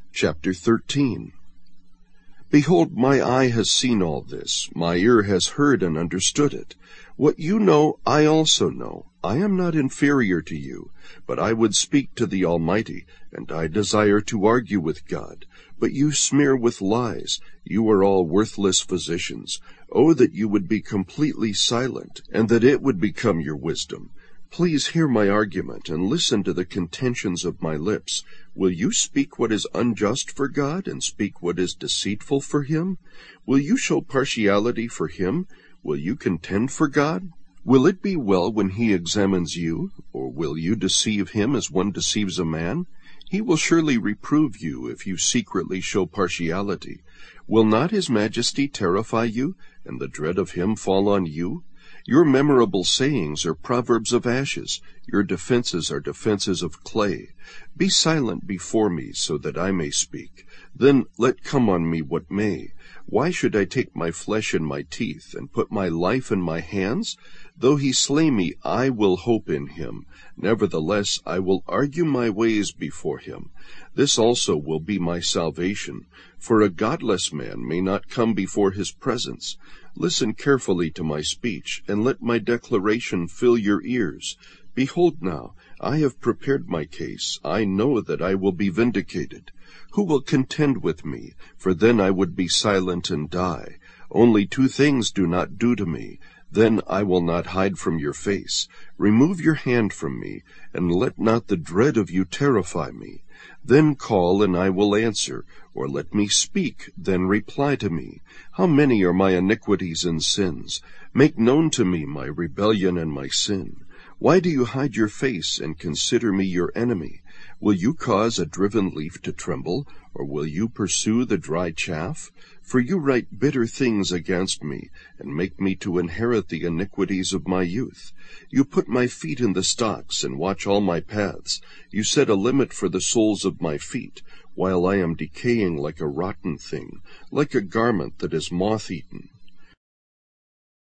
Chapter 13. Behold, my eye has seen all this, my ear has heard and understood it. What you know, I also know. I am not inferior to you, but I would speak to the Almighty, and I desire to argue with God. But you smear with lies. You are all worthless physicians. Oh, that you would be completely silent, and that it would become your wisdom. Please hear my argument, and listen to the contentions of my lips. Will you speak what is unjust for God, and speak what is deceitful for him? Will you show partiality for him? Will you contend for God? Will it be well when he examines you, or will you deceive him as one deceives a man? He will surely reprove you if you secretly show partiality. Will not his majesty terrify you, and the dread of him fall on you? Your memorable sayings are proverbs of ashes. Your defenses are defenses of clay. Be silent before me, so that I may speak. Then let come on me what may. Why should I take my flesh in my teeth, and put my life in my hands? Though he slay me, I will hope in him. Nevertheless, I will argue my ways before him. This also will be my salvation. For a godless man may not come before his presence. Listen carefully to my speech, and let my declaration fill your ears. Behold now, I have prepared my case. I know that I will be vindicated. Who will contend with me? For then I would be silent and die. Only two things do not do to me. Then I will not hide from your face. Remove your hand from me, and let not the dread of you terrify me. Then call, and I will answer, or let me speak, then reply to me. How many are my iniquities and sins? Make known to me my rebellion and my sin. Why do you hide your face and consider me your enemy? Will you cause a driven leaf to tremble, or will you pursue the dry chaff? For you write bitter things against me, and make me to inherit the iniquities of my youth. You put my feet in the stocks, and watch all my paths. You set a limit for the soles of my feet, while I am decaying like a rotten thing, like a garment that is moth-eaten.